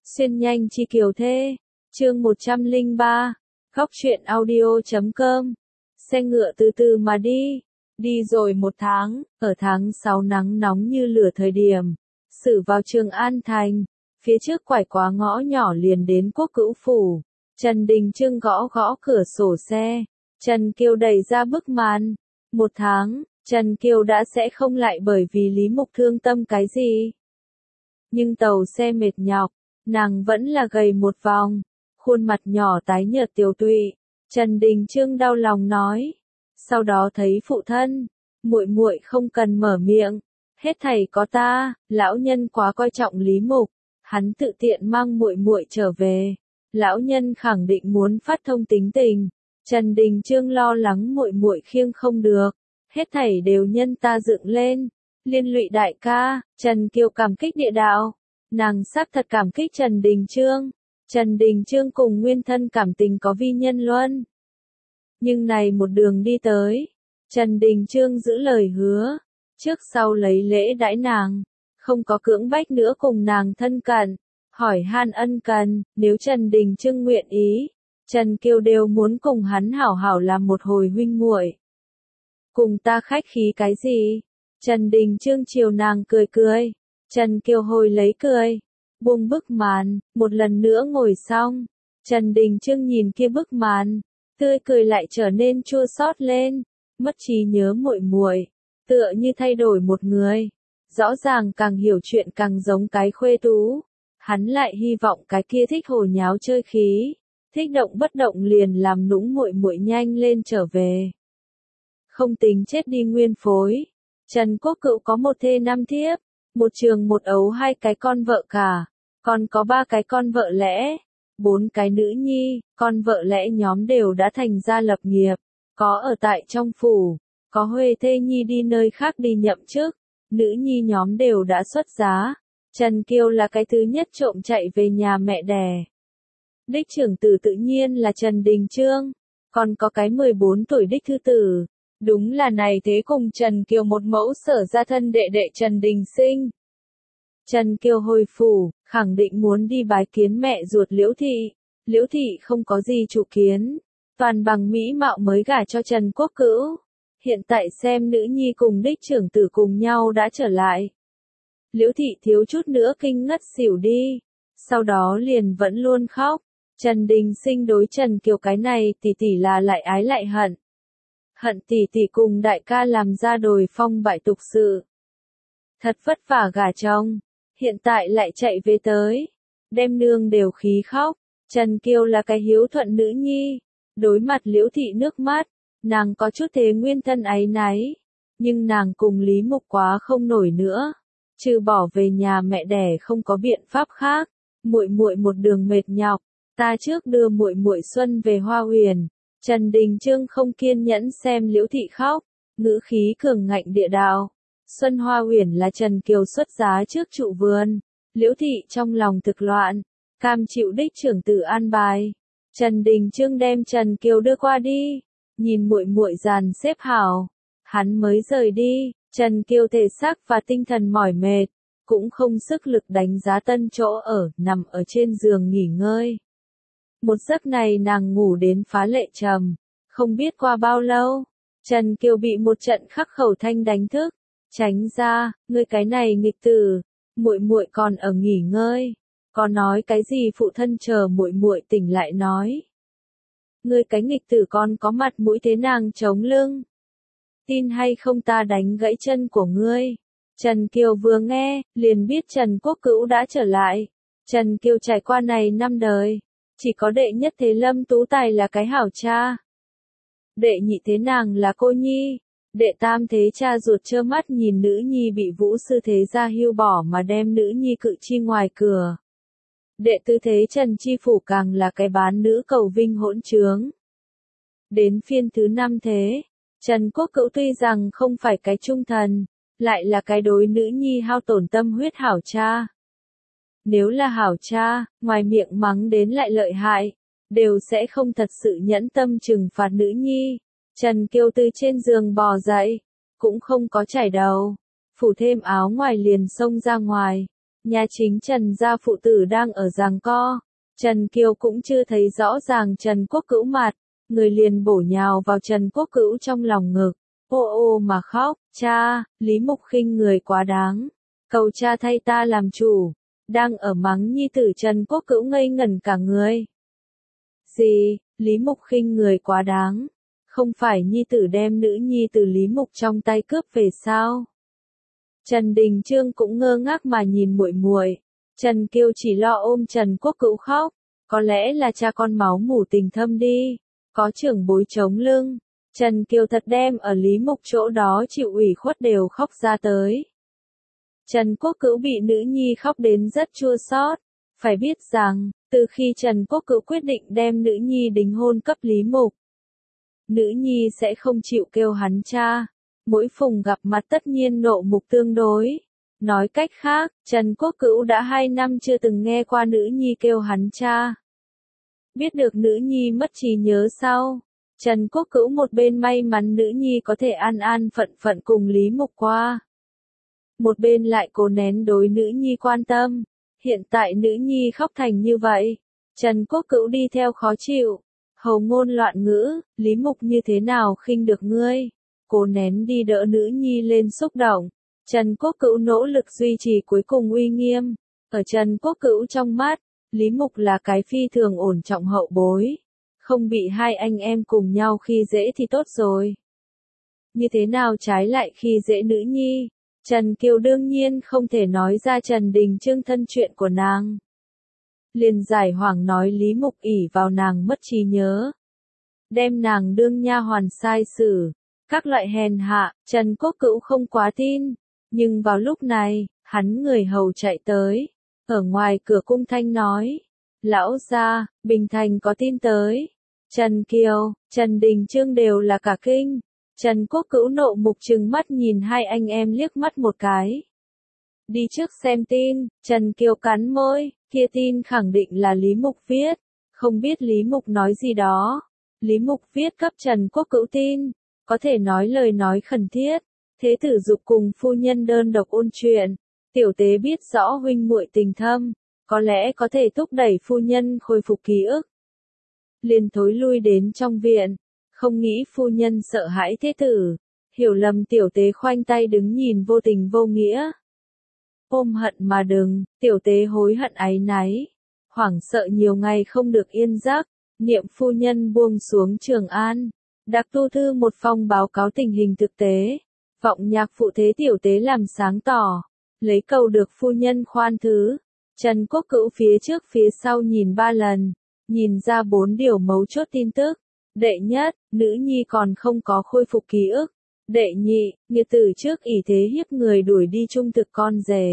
Xuyên nhanh chi kiều thê. Chương 103. Góc truyện audio.com. Xe ngựa từ từ mà đi. Đi rồi một tháng, ở tháng 6 nắng nóng như lửa thời điểm. Xử vào Trường An Thành. Phía trước quải quá ngõ nhỏ liền đến Quốc Cữu Phủ. Trần Đình Trương gõ gõ cửa sổ xe. Trần Kiều đẩy ra bức màn. Một tháng, Trần Kiều đã sẽ không lại bởi vì Lý Mục thương tâm cái gì. Nhưng tàu xe mệt nhọc, nàng vẫn là gầy một vòng, khuôn mặt nhỏ tái nhợt tiều tụy. Trần Đình Trương đau lòng nói. Sau đó thấy phụ thân, muội muội không cần mở miệng, hết thảy có ta, lão nhân quá coi trọng Lý Mục, hắn tự tiện mang muội muội trở về. Lão nhân khẳng định muốn phát thông tính tình. Trần Đình Trương lo lắng muội muội khiêng không được, hết thảy đều nhân ta dựng lên, liên lụy đại ca. Trần Kiều cảm kích địa đạo, nàng xác thật cảm kích Trần Đình Trương. Trần Đình Trương cùng nguyên thân cảm tình có vi nhân luân. Nhưng này một đường đi tới, Trần Đình Trương giữ lời hứa, trước sau lấy lễ đãi nàng, không có cưỡng bách nữa cùng nàng thân cận, hỏi han ân cần. Nếu Trần Đình Trương nguyện ý, Trần Kiều đều muốn cùng hắn hảo hảo làm một hồi huynh muội. Cùng ta khách khí cái gì? Trần Đình Trương chiều nàng cười cười. Trần Kiều hồi lấy cười, buông bức màn, một lần nữa ngồi xong. Trần Đình Trương nhìn kia bức màn, tươi cười lại trở nên chua xót lên, mất trí nhớ muội muội, tựa như thay đổi một người. Rõ ràng càng hiểu chuyện càng giống cái khuê tú. Hắn lại hy vọng cái kia thích hồ nháo chơi khí, thích động bất động liền làm nũng muội muội nhanh lên trở về. Không tính chết đi nguyên phối. Trần Quốc Cữu có một thê 5 thiếp, một trường một ấu 2 cái con vợ cả, còn có 3 cái con vợ lẽ, 4 cái nữ nhi. Con vợ lẽ nhóm đều đã thành gia lập nghiệp, có ở tại trong phủ, có huê thê nhi đi nơi khác đi nhậm chức, nữ nhi nhóm đều đã xuất giá. Trần Kiều là cái thứ nhất trộm chạy về nhà mẹ đẻ. Đích trưởng tử tự nhiên là Trần Đình Trương, còn có cái 14 tuổi đích thư tử. Đúng là này thế cùng Trần Kiều một mẫu sở ra thân đệ đệ Trần Đình Sinh. Trần Kiều hồi phủ, khẳng định muốn đi bái kiến mẹ ruột Liễu Thị. Liễu Thị không có gì chủ kiến, toàn bằng mỹ mạo mới gả cho Trần Quốc Cữu. Hiện tại xem nữ nhi cùng đích trưởng tử cùng nhau đã trở lại. Liễu Thị thiếu chút nữa kinh ngất xỉu đi, sau đó liền vẫn luôn khóc. Trần Đình Sinh đối Trần Kiều cái này tỷ tỷ là lại ái lại hận. Hận tỷ tỷ cùng đại ca làm ra đồi phong bại tục sự. Thật vất vả gả chồng, hiện tại lại chạy về tới, đem nương đều khí khóc. Trần Kiều là cái hiếu thuận nữ nhi, đối mặt Liễu Thị nước mắt, nàng có chút thế nguyên thân áy náy, nhưng nàng cùng Lý Mục quá không nổi nữa, trừ bỏ về nhà mẹ đẻ không có biện pháp khác. Muội muội một đường mệt nhọc, ta trước đưa muội muội Xuân về Hoa Huyền. Trần Đình Trương không kiên nhẫn xem Liễu Thị khóc, ngữ khí cường ngạnh địa đạo. Xuân Hoa Huyền là Trần Kiều xuất giá trước trụ vườn. Liễu Thị trong lòng thực loạn, cam chịu đích trưởng tử an bài. Trần Đình Trương đem Trần Kiều đưa qua đi, nhìn muội muội dàn xếp hảo, hắn mới rời đi. Trần Kiều thể xác và tinh thần mỏi mệt, cũng không sức lực đánh giá tân chỗ ở, nằm ở trên giường nghỉ ngơi. Một giấc này nàng ngủ đến phá lệ trầm, không biết qua bao lâu, Trần Kiều bị một trận khắc khẩu thanh đánh thức. Tránh ra, ngươi cái này nghịch tử, muội muội còn ở nghỉ ngơi, có nói cái gì phụ thân chờ muội muội tỉnh lại nói. Ngươi cái nghịch tử con có mặt mũi thế nàng chống lưng. Tin hay không ta đánh gãy chân của ngươi. Trần Kiều vừa nghe, liền biết Trần Quốc Cữu đã trở lại. Trần Kiều trải qua này 5 đời, chỉ có đệ nhất thế Lâm Tú Tài là cái hảo cha. Đệ nhị thế nàng là cô nhi. Đệ tam thế cha ruột trơ mắt nhìn nữ nhi bị Vũ sư thế gia hưu bỏ mà đem nữ nhi cự chi ngoài cửa. Đệ tứ thế Trần Chi Phủ càng là cái bán nữ cầu vinh hỗn trướng. Đến phiên thứ 5 thế, Trần Quốc Cữu tuy rằng không phải cái trung thần, lại là cái đối nữ nhi hao tổn tâm huyết hảo cha. Nếu là hảo cha, ngoài miệng mắng đến lại lợi hại, đều sẽ không thật sự nhẫn tâm trừng phạt nữ nhi. Trần Kiều từ trên giường bò dậy, cũng không có chải đầu, phủ thêm áo ngoài liền xông ra ngoài. Nhà chính Trần gia phụ tử đang ở giằng co. Trần Kiều cũng chưa thấy rõ ràng Trần Quốc Cữu mặt, người liền bổ nhào vào Trần Quốc Cữu trong lòng ngực. Ô ô mà khóc, cha, Lý Mục khinh người quá đáng. Cầu cha thay ta làm chủ. Đang ở mắng nhi tử Trần Quốc Cữu ngây ngẩn cả người. Gì, Lý Mục khinh người quá đáng. Không phải nhi tử đem nữ nhi từ Lý Mục trong tay cướp về sao? Trần Đình Chương cũng ngơ ngác mà nhìn muội muội. Trần Kiều chỉ lo ôm Trần Quốc Cữu khóc. Có lẽ là cha con máu mủ tình thâm đi. Có trưởng bối chống lưng. Trần Kiều thật đem ở Lý Mục chỗ đó chịu ủy khuất đều khóc ra tới. Trần Quốc Cữu bị nữ nhi khóc đến rất chua xót. Phải biết rằng, từ khi Trần Quốc Cữu quyết định đem nữ nhi đính hôn cấp Lý Mục, nữ nhi sẽ không chịu kêu hắn cha. Mỗi phùng gặp mặt tất nhiên nộ mục tương đối. Nói cách khác, Trần Quốc Cữu đã 2 năm chưa từng nghe qua nữ nhi kêu hắn cha. Biết được nữ nhi mất trí nhớ sau, Trần Quốc Cữu một bên may mắn nữ nhi có thể an an phận phận cùng Lý Mục qua. Một bên lại cố nén đối nữ nhi quan tâm. Hiện tại nữ nhi khóc thành như vậy. Trần Quốc Cữu đi theo khó chịu. Hầu ngôn loạn ngữ, Lý Mục như thế nào khinh được ngươi. Cố nén đi đỡ nữ nhi lên xúc động. Trần Quốc Cữu nỗ lực duy trì cuối cùng uy nghiêm. Ở Trần Quốc Cữu trong mắt, Lý Mục là cái phi thường ổn trọng hậu bối. Không bị hai anh em cùng nhau khi dễ thì tốt rồi. Như thế nào trái lại khi dễ nữ nhi. Trần Kiều đương nhiên không thể nói ra Trần Đình Chương thân chuyện của nàng. Liền giải hoảng nói Lý Mục ỷ vào nàng mất trí nhớ. Đem nàng đương nha hoàn sai xử. Các loại hèn hạ, Trần Quốc Cữu không quá tin. Nhưng vào lúc này, hắn người hầu chạy tới. Ở ngoài cửa cung thanh nói. Lão gia, Bình Thành có tin tới. Trần Kiều, Trần Đình Chương đều là cả kinh. Trần Quốc Cữu nộ mục trừng mắt nhìn hai anh em liếc mắt một cái. Đi trước xem tin, Trần Kiều cắn môi, kia tin khẳng định là Lý Mục viết. Không biết Lý Mục nói gì đó. Lý Mục viết cấp Trần Quốc Cữu tin, có thể nói lời nói khẩn thiết. Thế tử dục cùng phu nhân đơn độc ôn chuyện. Tiểu tế biết rõ huynh muội tình thâm, có lẽ có thể thúc đẩy phu nhân khôi phục ký ức. Liền thối lui đến trong viện. Không nghĩ phu nhân sợ hãi thế tử. Hiểu lầm tiểu tế khoanh tay đứng nhìn vô tình vô nghĩa. Ôm hận mà đừng, tiểu tế hối hận áy náy. Hoảng sợ nhiều ngày không được yên giấc. Niệm phu nhân buông xuống Trường An. Đặc tu thư một phong báo cáo tình hình thực tế. Vọng nhạc phụ thế tiểu tế làm sáng tỏ. Lấy cầu được phu nhân khoan thứ. Trần Quốc Cữu phía trước phía sau nhìn 3 lần. Nhìn ra 4 điều mấu chốt tin tức. Đệ nhất, nữ nhi còn không có khôi phục ký ức. Đệ nhị, nghiệt tử trước ỷ thế hiếp người đuổi đi trung thực con rể.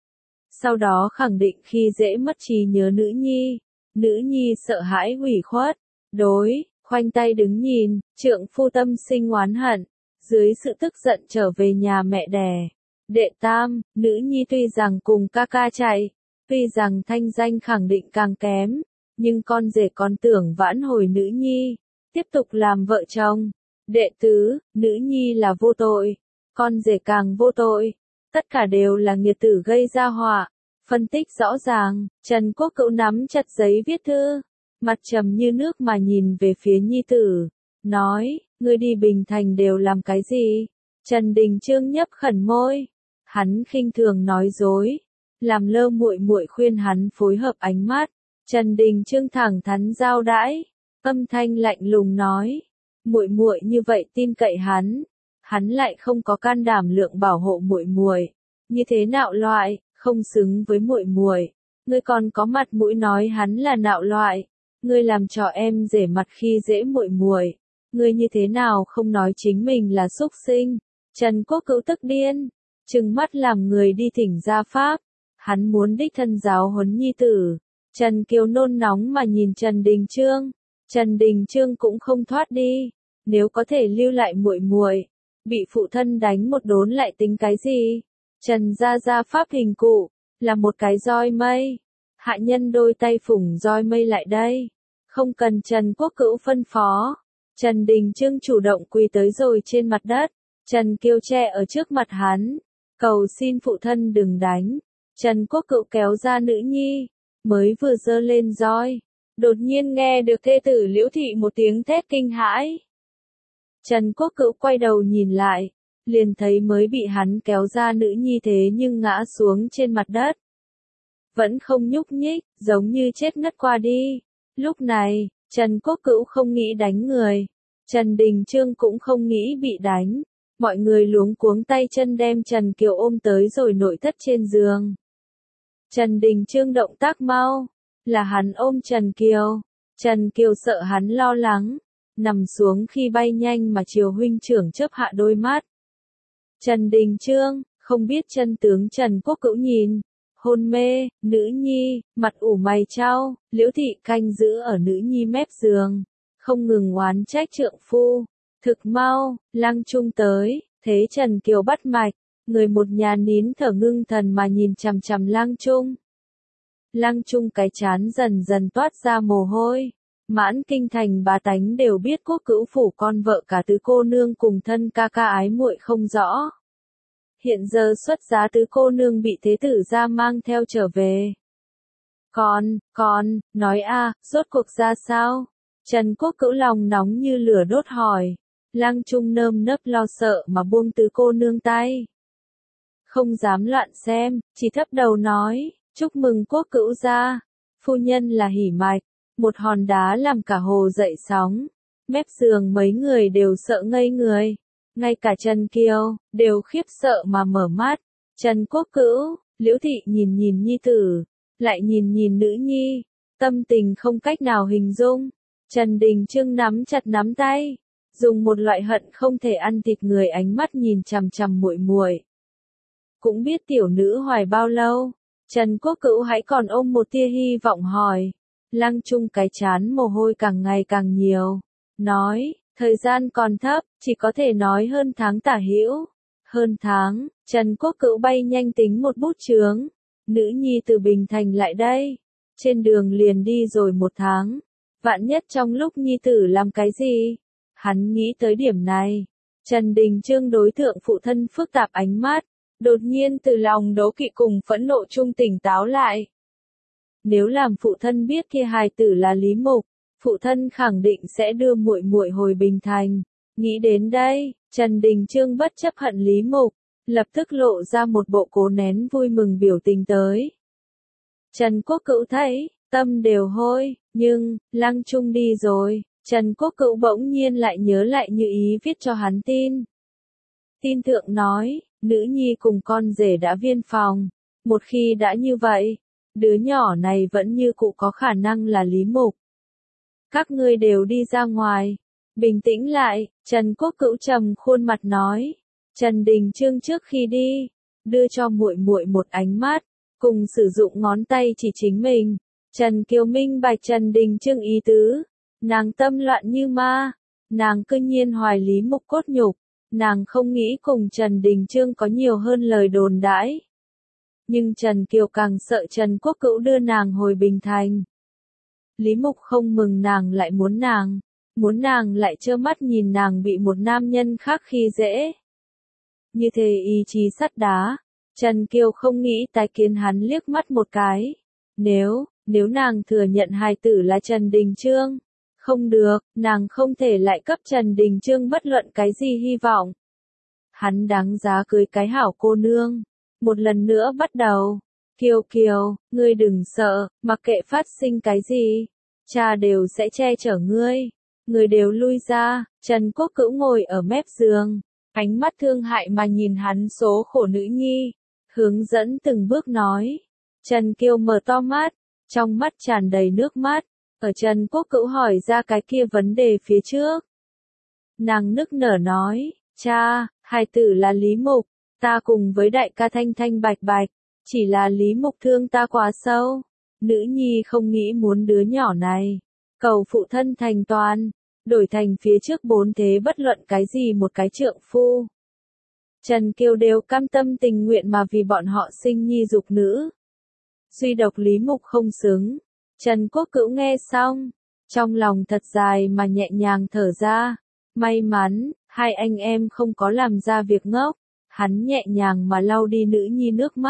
Sau đó khẳng định khi dễ mất trí nhớ nữ nhi. Nữ nhi sợ hãi ủy khuất. Đối, khoanh tay đứng nhìn, trượng phu tâm sinh oán hận. Dưới sự tức giận trở về nhà mẹ đẻ. Đệ tam, nữ nhi tuy rằng cùng ca ca chạy. Tuy rằng thanh danh khẳng định càng kém. Nhưng con rể còn tưởng vãn hồi nữ nhi. Tiếp tục làm vợ chồng. Đệ tứ, nữ nhi là vô tội. Con rể càng vô tội. Tất cả đều là nghiệt tử gây ra họa. Phân tích rõ ràng, Trần Quốc Cữu nắm chặt giấy viết thư. Mặt trầm như nước mà nhìn về phía nhi tử. Nói, ngươi đi Bình Thành đều làm cái gì? Trần Đình Chương nhấp khẩn môi. Hắn khinh thường nói dối. Làm lơ muội muội khuyên hắn phối hợp ánh mắt. Trần Đình Chương thẳng thắn giao đãi. Âm thanh lạnh lùng nói. Muội muội như vậy tin cậy hắn. Hắn lại không có can đảm lượng bảo hộ muội muội. Như thế nạo loại, không xứng với muội muội. Ngươi còn có mặt mũi nói hắn là nạo loại. Ngươi làm trò em rể mặt khi dễ muội muội. Ngươi như thế nào không nói chính mình là súc sinh. Trần Quốc Cữu tức điên. Trừng mắt làm người đi thỉnh gia pháp. Hắn muốn đích thân giáo huấn nhi tử. Trần Kiều nôn nóng mà nhìn Trần Đình Chương. Trần Đình Chương cũng không thoát đi. Nếu có thể lưu lại muội muội, bị phụ thân đánh một đốn lại tính cái gì? Trần gia pháp hình cụ, là một cái roi mây. Hạ nhân đôi tay phủng roi mây lại đây. Không cần Trần Quốc Cữu phân phó. Trần Đình Chương chủ động quỳ tới rồi trên mặt đất. Trần Kiều che ở trước mặt hắn. Cầu xin phụ thân đừng đánh. Trần Quốc Cửu kéo ra nữ nhi, mới vừa giơ lên roi, đột nhiên nghe được thê tử Liễu Thị một tiếng thét kinh hãi. Trần Quốc Cửu quay đầu nhìn lại, liền thấy mới bị hắn kéo ra nữ nhi thế nhưng ngã xuống trên mặt đất. Vẫn không nhúc nhích, giống như chết ngất qua đi. Lúc này, Trần Quốc Cửu không nghĩ đánh người. Trần Đình Chương cũng không nghĩ bị đánh. Mọi người luống cuống tay chân đem Trần Kiều ôm tới rồi nội thất trên giường. Trần Đình Chương động tác mau, là hắn ôm Trần Kiều. Trần Kiều sợ hắn lo lắng, nằm xuống khi bay nhanh mà Triều huynh trưởng chớp hạ đôi mắt. Trần Đình Chương, không biết chân tướng Trần Quốc Cửu nhìn, hôn mê, nữ nhi, mặt ủ mày chau, Liễu Thị canh giữ ở nữ nhi mép giường, không ngừng oán trách trượng phu. Thực mau, Lăng Trung tới, thế Trần Kiều bắt mạch, người một nhà nín thở ngưng thần mà nhìn chằm chằm Lăng Trung. Lăng Trung cái chán dần dần toát ra mồ hôi. Mãn kinh thành bá tánh đều biết Quốc Cửu phủ con vợ cả tứ cô nương cùng thân ca ca ái muội không rõ. Hiện giờ xuất giá tứ cô nương bị thế tử gia mang theo trở về. Con, nói rốt cuộc ra sao? Trần Quốc Cửu lòng nóng như lửa đốt hỏi. Lăng Trung nơm nớp lo sợ mà buông tứ cô nương tay. Không dám loạn xem, chỉ thấp đầu nói, chúc mừng Quốc Cửu gia. Phu nhân là hỉ mạch, một hòn đá làm cả hồ dậy sóng. Mép giường mấy người đều sợ ngây người. Ngay cả Trần Kiều, đều khiếp sợ mà mở mắt. Trần Quốc Cửu, Liễu Thị nhìn nhìn nhi tử, lại nhìn nhìn nữ nhi, tâm tình không cách nào hình dung. Trần Đình Chương nắm chặt nắm tay, dùng một loại hận không thể ăn thịt người ánh mắt nhìn chằm chằm muội muội. Cũng biết tiểu nữ hoài bao lâu, Trần Quốc Cửu hãy còn ôm một tia hy vọng hỏi. Lăng Trung cái chán mồ hôi càng ngày càng nhiều, nói, thời gian còn thấp, chỉ có thể nói hơn tháng tả hữu. Hơn tháng, Trần Quốc Cửu bay nhanh tính một bút chướng. Nữ nhi từ Bình Thành lại đây. Trên đường liền đi rồi 1 tháng. Vạn nhất trong lúc nhi tử làm cái gì? Hắn nghĩ tới điểm này. Trần Đình Chương đối tượng phụ thân phức tạp ánh mắt. Đột nhiên từ lòng đố kỵ cùng phẫn nộ trung tỉnh táo lại. Nếu làm phụ thân biết kia hài tử là Lý Mục, phụ thân khẳng định sẽ đưa muội muội hồi Bình Thành. Nghĩ đến đây, Trần Đình Chương bất chấp hận Lý Mục, lập tức lộ ra một bộ cố nén vui mừng biểu tình tới. Trần Quốc Cửu thấy, tâm đều hôi, nhưng, Lăng Trung đi rồi, Trần Quốc Cửu bỗng nhiên lại nhớ lại Như Ý viết cho hắn tin. Tin thượng nói, nữ nhi cùng con rể đã viên phòng, một khi đã như vậy, đứa nhỏ này vẫn như cũ có khả năng là Lý Mục. Các ngươi đều đi ra ngoài. Bình tĩnh lại, Trần Quốc Cửu trầm khuôn mặt nói. Trần Đình Chương trước khi đi, đưa cho muội muội một ánh mắt, cùng sử dụng ngón tay chỉ chính mình. Trần Kiều minh bạch Trần Đình Chương ý tứ. Nàng tâm loạn như ma. Nàng cư nhiên hoài Lý Mục cốt nhục. Nàng không nghĩ cùng Trần Đình Chương có nhiều hơn lời đồn đãi. Nhưng Trần Kiều càng sợ Trần Quốc Cửu đưa nàng hồi Bình Thành. Lý Mục không mừng nàng lại muốn nàng lại trơ mắt nhìn nàng bị một nam nhân khác khi dễ. Như thế ý chí sắt đá, Trần Kiều không nghĩ tái kiến hắn liếc mắt một cái. Nếu nàng thừa nhận hài tử là Trần Đình Chương, không được, nàng không thể lại cấp Trần Đình Chương bất luận cái gì hy vọng. Hắn đáng giá cưới cái hảo cô nương. Một lần nữa bắt đầu. Kiều, ngươi đừng sợ, mặc kệ phát sinh cái gì, cha đều sẽ che chở ngươi. Người đều lui ra, Trần Quốc Cửu ngồi ở mép giường, ánh mắt thương hại mà nhìn hắn số khổ nữ nhi, hướng dẫn từng bước nói. Trần Kiều mở to mắt, trong mắt tràn đầy nước mắt, ở Trần Quốc Cửu hỏi ra cái kia vấn đề phía trước. Nàng nức nở nói, cha, hài tử là Lý Mục, ta cùng với đại ca thanh thanh bạch bạch, chỉ là Lý Mục thương ta quá sâu. Nữ nhi không nghĩ muốn đứa nhỏ này, cầu phụ thân thành toàn, đổi thành phía trước 4 thế bất luận cái gì một cái trượng phu. Trần Kiều đều cam tâm tình nguyện mà vì bọn họ sinh nhi dục nữ. Duy độc Lý Mục không xứng. Trần Quốc Cửu nghe xong, trong lòng thật dài mà nhẹ nhàng thở ra. May mắn, hai anh em không có làm ra việc ngốc. Hắn nhẹ nhàng mà lau đi nữ nhi nước mắt,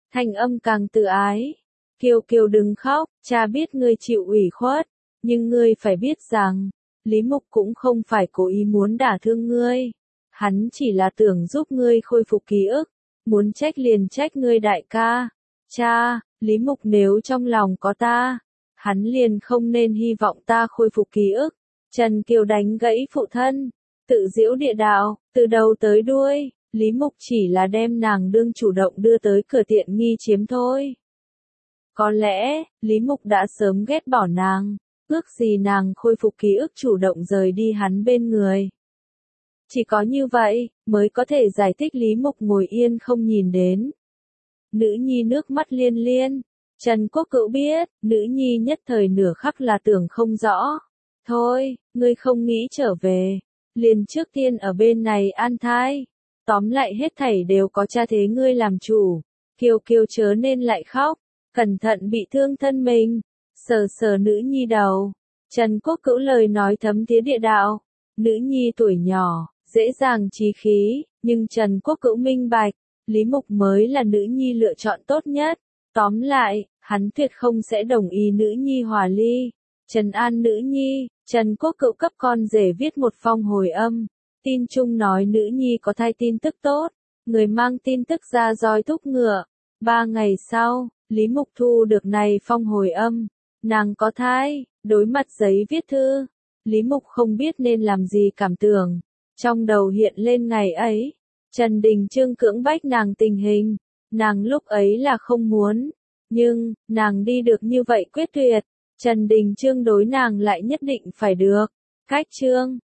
thanh âm càng tự ái. Kiều Kiều đừng khóc, cha biết ngươi chịu ủy khuất, nhưng ngươi phải biết rằng, Lý Mục cũng không phải cố ý muốn đả thương ngươi. Hắn chỉ là tưởng giúp ngươi khôi phục ký ức, muốn trách liền trách ngươi đại ca. Cha, Lý Mục nếu trong lòng có ta, hắn liền không nên hy vọng ta khôi phục ký ức. Trần Kiều đánh gãy phụ thân, tự giễu địa đạo, từ đầu tới đuôi, Lý Mục chỉ là đem nàng đương chủ động đưa tới cửa tiện nghi chiếm thôi. Có lẽ, Lý Mục đã sớm ghét bỏ nàng, ước gì nàng khôi phục ký ức chủ động rời đi hắn bên người. Chỉ có như vậy, mới có thể giải thích Lý Mục ngồi yên không nhìn đến. Nữ nhi nước mắt liên liên, Trần Quốc Cữu biết, nữ nhi nhất thời nửa khắc là tưởng không rõ. Thôi, ngươi không nghĩ trở về, liền trước tiên ở bên này an thai. Tóm lại hết thảy đều có cha thế ngươi làm chủ. Kiều Kiều chớ nên lại khóc, cẩn thận bị thương thân mình. Sờ sờ nữ nhi đầu. Trần Quốc Cữu lời nói thấm thía địa đạo. Nữ nhi tuổi nhỏ, dễ dàng chí khí, nhưng Trần Quốc Cữu minh bạch, Lý Mục mới là nữ nhi lựa chọn tốt nhất. Tóm lại, hắn tuyệt không sẽ đồng ý nữ nhi hòa ly. Trần an nữ nhi, Trần Quốc Cữu cấp con rể viết một phong hồi âm. Tin chung nói nữ nhi có thai tin tức tốt, người mang tin tức ra roi thúc ngựa. 3 ngày sau, Lý Mục thu được này phong hồi âm. Nàng có thai, đối mặt giấy viết thư. Lý Mục không biết nên làm gì cảm tưởng. Trong đầu hiện lên ngày ấy, Trần Đình Chương cưỡng bách nàng tình hình. Nàng lúc ấy là không muốn, nhưng, nàng đi được như vậy quyết tuyệt. Trần Đình Chương đối nàng lại nhất định phải được. Cách chương